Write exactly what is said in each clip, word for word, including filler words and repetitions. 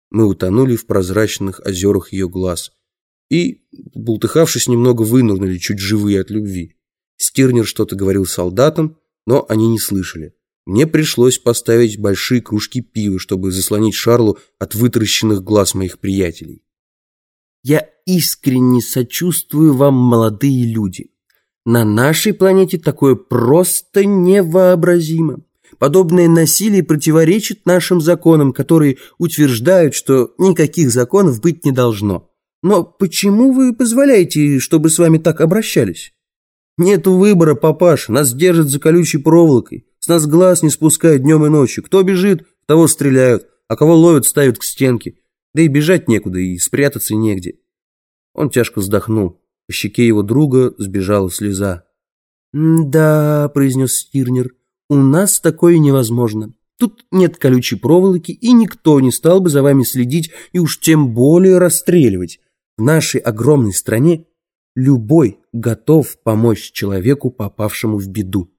Мы утонули в прозрачных озерах ее глаз и, бултыхавшись, немного вынырнули, чуть живые от любви. Стирнер что-то говорил солдатам, но они не слышали. Мне пришлось поставить большие кружки пива, чтобы заслонить Шарлу от вытаращенных глаз моих приятелей. «Я искренне сочувствую вам, молодые люди. На нашей планете такое просто невообразимо. Подобное насилие противоречит нашим законам, которые утверждают, что никаких законов быть не должно. Но почему вы позволяете, чтобы с вами так обращались? Нету выбора, папаша, нас держат за колючей проволокой, с нас глаз не спускают днем и ночью. Кто бежит, того стреляют, а кого ловят, ставят к стенке. Да и бежать некуда, и спрятаться негде». Он тяжко вздохнул. По щеке его друга сбежала слеза. «Да», — произнес Стирнер, — «у нас такое невозможно. Тут нет колючей проволоки, и никто не стал бы за вами следить и уж тем более расстреливать. В нашей огромной стране любой готов помочь человеку, попавшему в беду».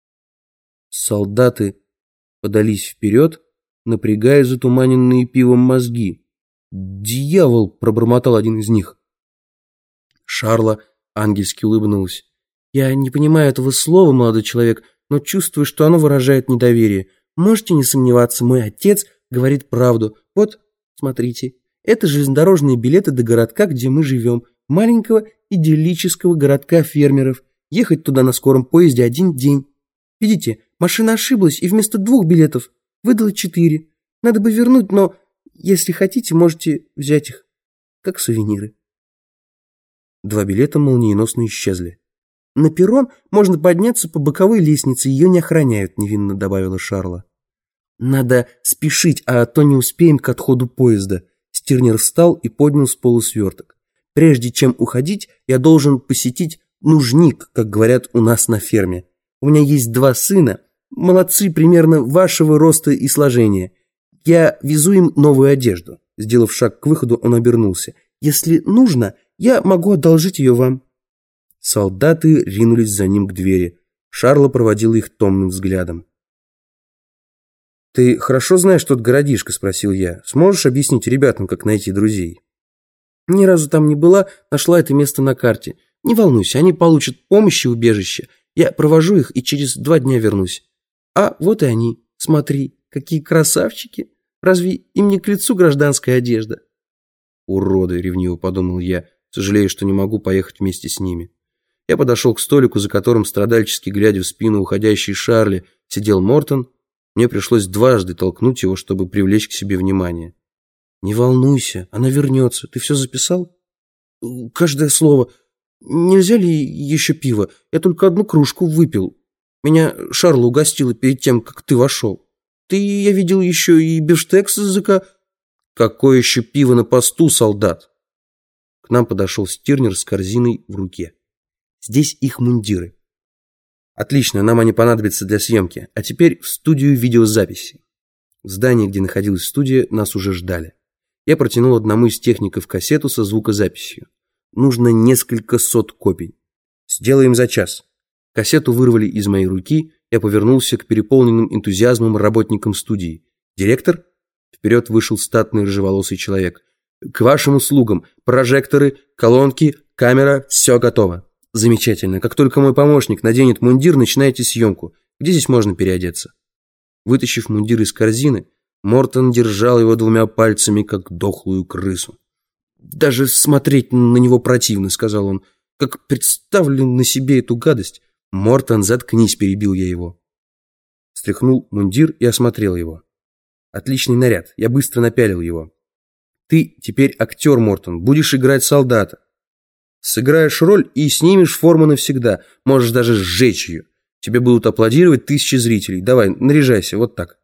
Солдаты подались вперед, напрягая затуманенные пивом мозги. «Дьявол!» — пробормотал один из них. Шарла ангельски улыбнулась. «Я не понимаю этого слова, молодой человек, но чувствую, что оно выражает недоверие. Можете не сомневаться, мой отец говорит правду. Вот, смотрите, это железнодорожные билеты до городка, где мы живем, маленького идиллического городка фермеров. Ехать туда на скором поезде один день. Видите, машина ошиблась и вместо двух билетов выдала четыре. Надо бы вернуть, но если хотите, можете взять их, как сувениры». Два билета молниеносно исчезли. «На перрон можно подняться по боковой лестнице, ее не охраняют», — невинно добавила Шарла. «Надо спешить, а то не успеем к отходу поезда». Стирнер встал и поднял с полу сверток. «Прежде чем уходить, я должен посетить нужник, как говорят у нас на ферме. У меня есть два сына, молодцы примерно вашего роста и сложения. Я везу им новую одежду». Сделав шаг к выходу, он обернулся. «Если нужно, я могу одолжить ее вам». Солдаты ринулись за ним к двери. Шарла проводила их томным взглядом. «Ты хорошо знаешь тот городишко?» – спросил я. «Сможешь объяснить ребятам, как найти друзей?» «Ни разу там не была, нашла это место на карте. Не волнуйся, они получат помощь и убежище. Я провожу их и через два дня вернусь. А вот и они. Смотри, какие красавчики! Разве им не к лицу гражданская одежда?» «Уроды!» – ревниво подумал я, сожалею, что не могу поехать вместе с ними. Я подошел к столику, за которым, страдальчески глядя в спину уходящей Шарли, сидел Мортон. Мне пришлось дважды толкнуть его, чтобы привлечь к себе внимание. «Не волнуйся, она вернется. Ты все записал?» «Каждое слово. Нельзя ли еще пиво? Я только одну кружку выпил. Меня Шарла угостила перед тем, как ты вошел. Ты, я видел, еще и бифштекс с языка». «Какое еще пиво на посту, солдат?» К нам подошел Стирнер с корзиной в руке. «Здесь их мундиры». «Отлично, нам они понадобятся для съемки. А теперь в студию видеозаписи». В здании, где находилась студия, нас уже ждали. Я протянул одному из техников кассету со звукозаписью. Нужно несколько сот копий. Сделаем за час. Кассету вырвали из моей руки, я повернулся к переполненным энтузиазмом работникам студии. «Директор?» Вперед вышел статный рыжеволосый человек. «К вашим услугам. Прожекторы, колонки, камера, все готово». «Замечательно. Как только мой помощник наденет мундир, начинайте съемку. Где здесь можно переодеться?» Вытащив мундир из корзины, Мортон держал его двумя пальцами, как дохлую крысу. «Даже смотреть на него противно», — сказал он. «Как представлю на себе эту гадость». «Мортон, заткнись», — перебил я его. Стряхнул мундир и осмотрел его. «Отличный наряд. Я быстро напялил его. Ты теперь актер, Мортон. Будешь играть солдата. Сыграешь роль и снимешь форму навсегда. Можешь даже сжечь ее. Тебе будут аплодировать тысячи зрителей. Давай, наряжайся, вот так».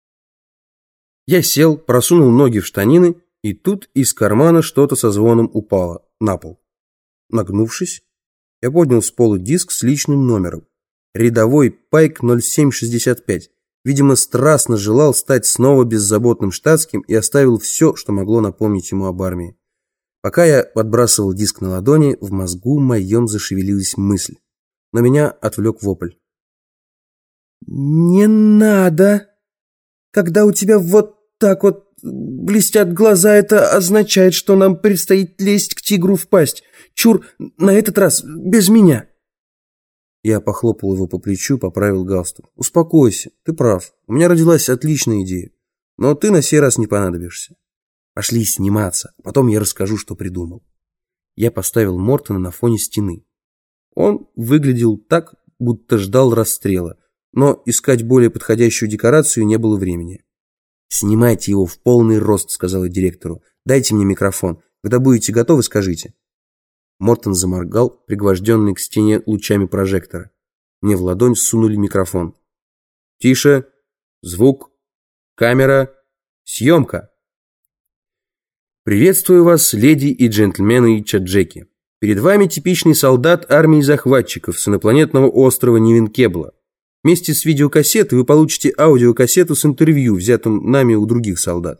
Я сел, просунул ноги в штанины, и тут из кармана что-то со звоном упало на пол. Нагнувшись, я поднял с пола диск с личным номером. Рядовой Пайк ноль семь шестьдесят пять. Видимо, страстно желал стать снова беззаботным штатским и оставил все, что могло напомнить ему об армии. Пока я подбрасывал диск на ладони, в мозгу моем зашевелилась мысль. Но меня отвлек вопль. «Не надо! Когда у тебя вот так вот блестят глаза, это означает, что нам предстоит лезть к тигру в пасть. Чур, на этот раз без меня». Я похлопал его по плечу, поправил галстук. «Успокойся, ты прав. У меня родилась отличная идея. Но ты на сей раз не понадобишься. Пошли сниматься, а потом я расскажу, что придумал». Я поставил Мортона на фоне стены. Он выглядел так, будто ждал расстрела, но искать более подходящую декорацию не было времени. «Снимайте его в полный рост», — сказала директору. «Дайте мне микрофон. Когда будете готовы, скажите». Мортон заморгал, пригвожденный к стене лучами прожектора. Мне в ладонь сунули микрофон. «Тише! Звук! Камера! Съемка!» «Приветствую вас, леди и джентльмены и чаджеки. Перед вами типичный солдат армии захватчиков с инопланетного острова Нивенкебла. Вместе с видеокассетой вы получите аудиокассету с интервью, взятым нами у других солдат.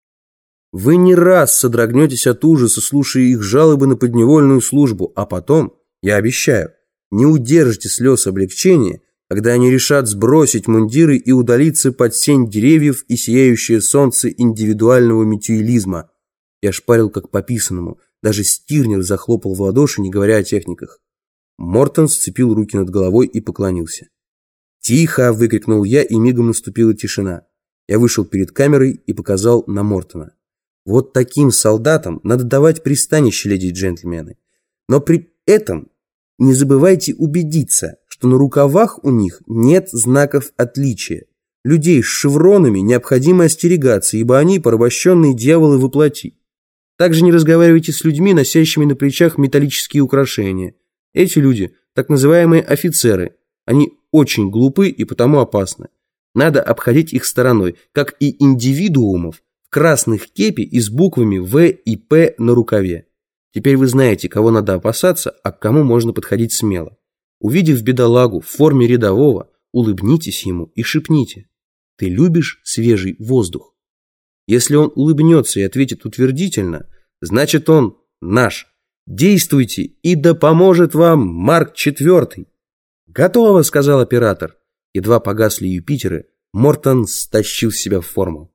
Вы не раз содрогнетесь от ужаса, слушая их жалобы на подневольную службу, а потом, я обещаю, не удержите слез облегчения, когда они решат сбросить мундиры и удалиться под сень деревьев и сияющее солнце индивидуального мютуализма». Я шпарил как по писанному, даже Стирнер захлопал в ладоши, не говоря о техниках. Мортон сцепил руки над головой и поклонился. «Тихо!» – выкрикнул я, и мигом наступила тишина. Я вышел перед камерой и показал на Мортона. «Вот таким солдатам надо давать пристанище, леди и джентльмены. Но при этом не забывайте убедиться, что на рукавах у них нет знаков отличия. Людей с шевронами необходимо остерегаться, ибо они порабощенные дьяволы во плоти. Также не разговаривайте с людьми, носящими на плечах металлические украшения. Эти люди – так называемые офицеры. Они очень глупы и потому опасны. Надо обходить их стороной, как и индивидуумов в красных кепи и с буквами В и П на рукаве. Теперь вы знаете, кого надо опасаться, а к кому можно подходить смело. Увидев бедолагу в форме рядового, улыбнитесь ему и шепните: «Ты любишь свежий воздух?» Если он улыбнется и ответит утвердительно, значит, он наш. Действуйте, и да поможет вам Марк четвёртый. «Готово», — сказал оператор. Едва погасли Юпитеры, Мортон стащил себя в форму.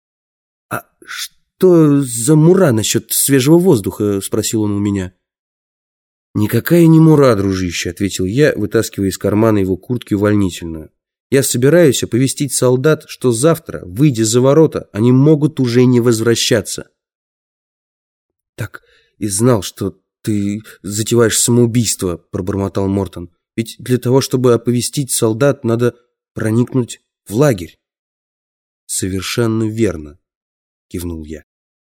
«А что за мура насчет свежего воздуха?» — спросил он у меня. «Никакая не мура, дружище», — ответил я, вытаскивая из кармана его куртки увольнительную. «Я собираюсь оповестить солдат, что завтра, выйдя за ворота, они могут уже не возвращаться». «Так и знал, что ты затеваешь самоубийство», — пробормотал Мортон. «Ведь для того, чтобы оповестить солдат, надо проникнуть в лагерь». «Совершенно верно», — кивнул я.